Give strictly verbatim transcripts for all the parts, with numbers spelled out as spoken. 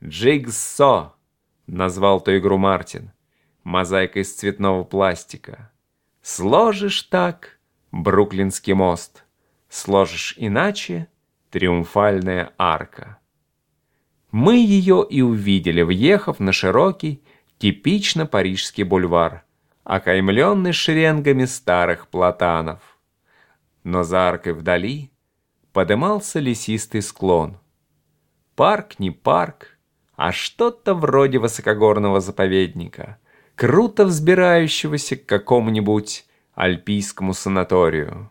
«Джигсо», — назвал ту игру Мартин, мозаика из цветного пластика. Сложишь так — Бруклинский мост, сложишь иначе — Триумфальная арка. Мы ее и увидели, въехав на широкий, типично парижский бульвар, окаймленный шеренгами старых платанов. Но за аркой вдали подымался лесистый склон. Парк не парк, а что-то вроде высокогорного заповедника, круто взбирающегося к какому-нибудь альпийскому санаторию.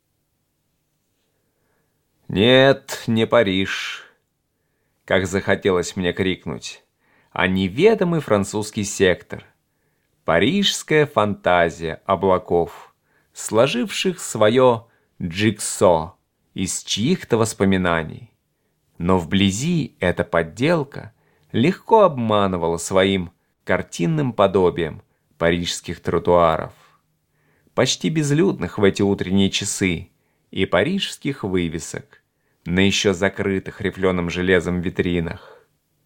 Нет, не Париж, как захотелось мне крикнуть, а неведомый французский сектор, парижская фантазия облаков, сложивших свое джигсо из чьих-то воспоминаний. Но вблизи эта подделка легко обманывала своим картинным подобием парижских тротуаров, почти безлюдных в эти утренние часы, и парижских вывесок на еще закрытых рифленым железом витринах.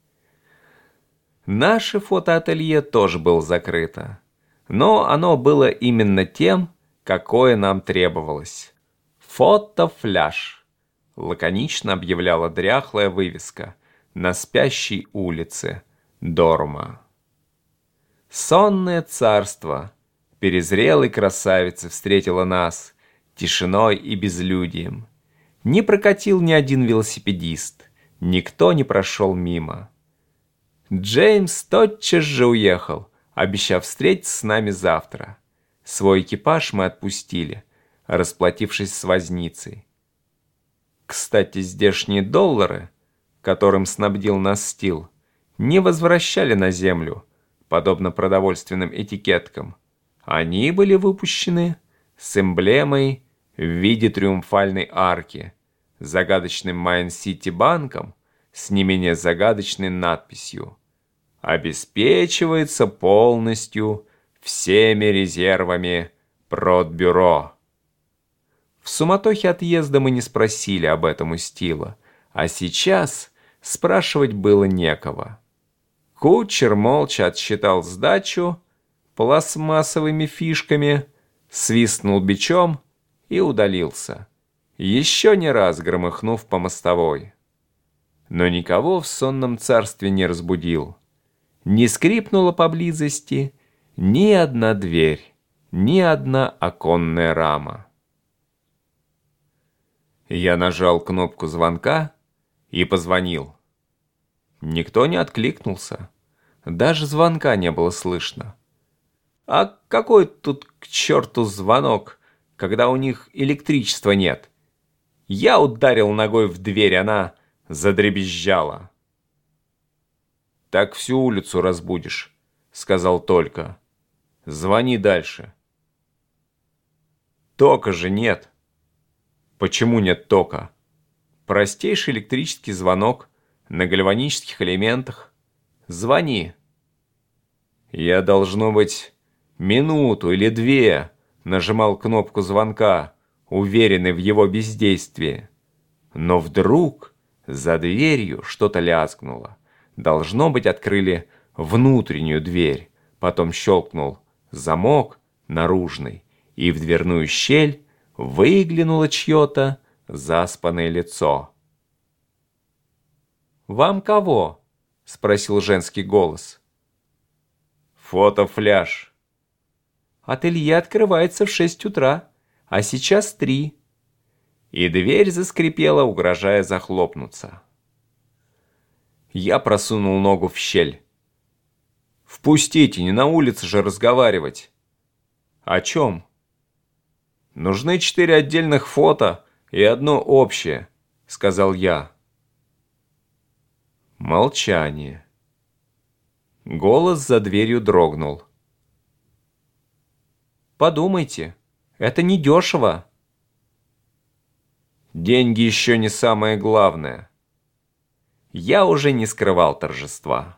Наше фотоателье тоже было закрыто, но оно было именно тем, какое нам требовалось. «Фотофляж», — лаконично объявляла дряхлая вывеска на спящей улице Дорма. Сонное царство перезрелой красавицы встретило нас тишиной и безлюдием. Не прокатил ни один велосипедист, никто не прошел мимо. Джеймс тотчас же уехал, обещав встретиться с нами завтра. Свой экипаж мы отпустили, расплатившись с возницей. Кстати, здешние доллары, которым снабдил нас Стил, не возвращали на землю, подобно продовольственным этикеткам. Они были выпущены с эмблемой в виде триумфальной арки, загадочным Майн-Сити банком с не менее загадочной надписью «Обеспечивается полностью всеми резервами Продбюро». В суматохе отъезда мы не спросили об этом у Стила, а сейчас спрашивать было некого. Кучер молча отсчитал сдачу пластмассовыми фишками, свистнул бичом и удалился, еще не раз громыхнув по мостовой. Но никого в сонном царстве не разбудил. Не скрипнула поблизости ни одна дверь, ни одна оконная рама. Я нажал кнопку звонка и позвонил. Никто не откликнулся. Даже звонка не было слышно. А какой тут к черту звонок, когда у них электричества нет? Я ударил ногой в дверь, она задребезжала. «Так всю улицу разбудишь», — сказал Толька. «Звони дальше». «Тока же нет». «Почему нет тока?» «Простейший электрический звонок на гальванических элементах. Звони». Я, должно быть, минуту или две нажимал кнопку звонка, уверенный в его бездействии. Но вдруг за дверью что-то лязгнуло. Должно быть, открыли внутреннюю дверь. Потом щелкнул замок наружный, и в дверную щель выглянуло чье-то заспанное лицо. «Вам кого?» — спросил женский голос. «Фотофляж». «Ателье открывается в шесть утра, а сейчас три». И дверь заскрипела, угрожая захлопнуться. Я просунул ногу в щель. «Впустите, не на улице же разговаривать». «О чем?» «Нужны четыре отдельных фото и одно общее», — сказал я. Молчание. Голос за дверью дрогнул. «Подумайте, это недешево». «Деньги еще не самое главное». Я уже не скрывал торжества.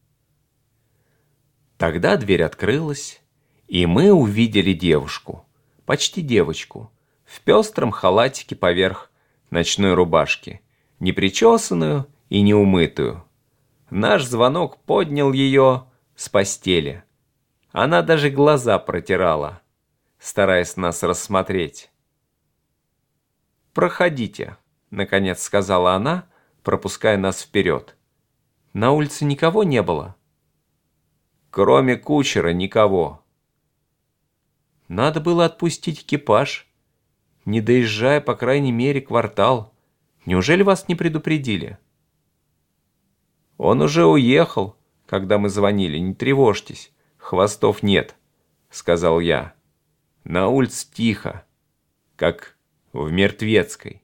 Тогда дверь открылась, и мы увидели девушку, почти девочку, в пестром халатике поверх ночной рубашки, непричесанную и неумытую. Наш звонок поднял ее с постели. Она даже глаза протирала, стараясь нас рассмотреть. «Проходите», — наконец сказала она, пропуская нас вперед. «На улице никого не было?» «Кроме кучера никого». «Надо было отпустить экипаж, не доезжая, по крайней мере, квартал. Неужели вас не предупредили?» «Он уже уехал, когда мы звонили, не тревожьтесь, хвостов нет», — сказал я. «На улице тихо, как в Мертвецкой».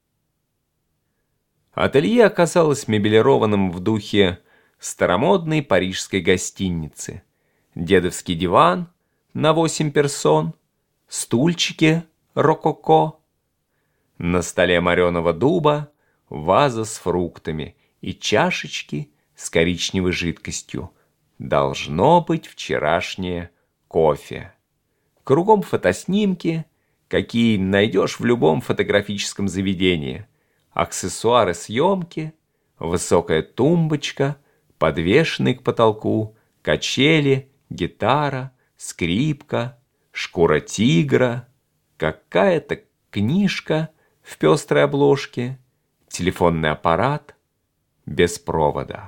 Ателье оказалось мебелированным в духе старомодной парижской гостиницы. Дедовский диван на восемь персон, стульчики рококо, на столе мореного дуба ваза с фруктами и чашечки с коричневой жидкостью. Должно быть вчерашнее кофе. Кругом фотоснимки, какие найдешь в любом фотографическом заведении. Аксессуары съемки, высокая тумбочка, подвешенный к потолку, качели, гитара, скрипка, шкура тигра, какая-то книжка в пестрой обложке, телефонный аппарат без провода.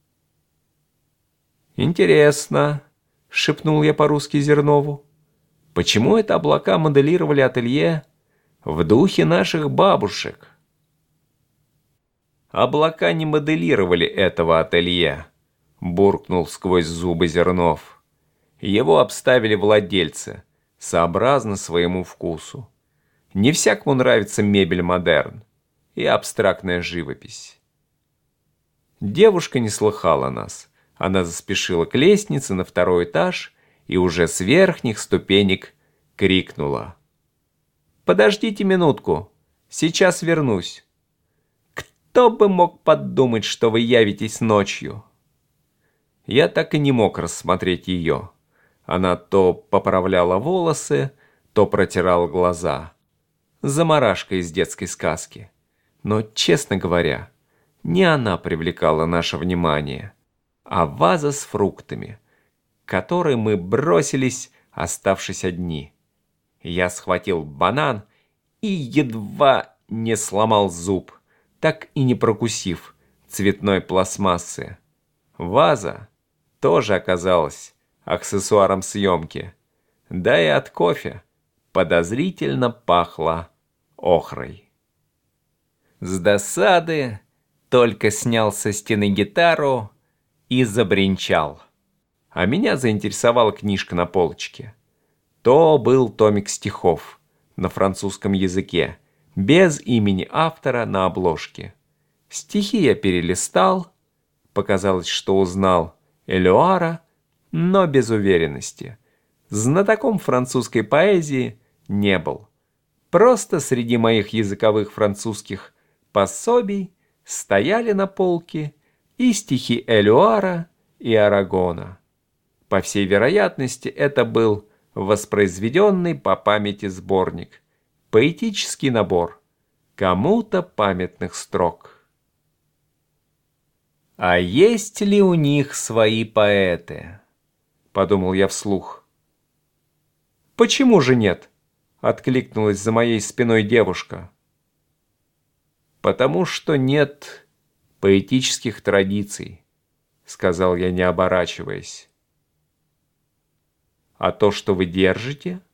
«Интересно», — шепнул я по-русски Зернову, «почему это облака моделировали ателье в духе наших бабушек?» «Облака не моделировали этого ателье», — буркнул сквозь зубы Зернов. «Его обставили владельцы, сообразно своему вкусу. Не всякому нравится мебель модерн и абстрактная живопись». Девушка не слыхала нас. Она заспешила к лестнице на второй этаж и уже с верхних ступенек крикнула: «Подождите минутку, сейчас вернусь. Кто бы мог подумать, что вы явитесь ночью?» Я так и не мог рассмотреть ее. Она то поправляла волосы, то протирала глаза. Замарашка из детской сказки. Но, честно говоря, не она привлекала наше внимание, а ваза с фруктами, к которой мы бросились, оставшись одни. Я схватил банан и едва не сломал зуб, так и не прокусив цветной пластмассы. Ваза тоже оказалась аксессуаром съемки, да и от кофе подозрительно пахло охрой. С досады только снял со стены гитару и забринчал. А меня заинтересовала книжка на полочке. То был томик стихов на французском языке, без имени автора на обложке. Стихи я перелистал, показалось, что узнал Элюара, но без уверенности. Знатоком французской поэзии не был. Просто среди моих языковых французских пособий стояли на полке и стихи Элюара и Арагона. По всей вероятности, это был воспроизведенный по памяти сборник, поэтический набор кому-то памятных строк. «А есть ли у них свои поэты?» — подумал я вслух. «Почему же нет?» — откликнулась за моей спиной девушка. «Потому что нет поэтических традиций», — сказал я, не оборачиваясь. «А то, что вы держите?»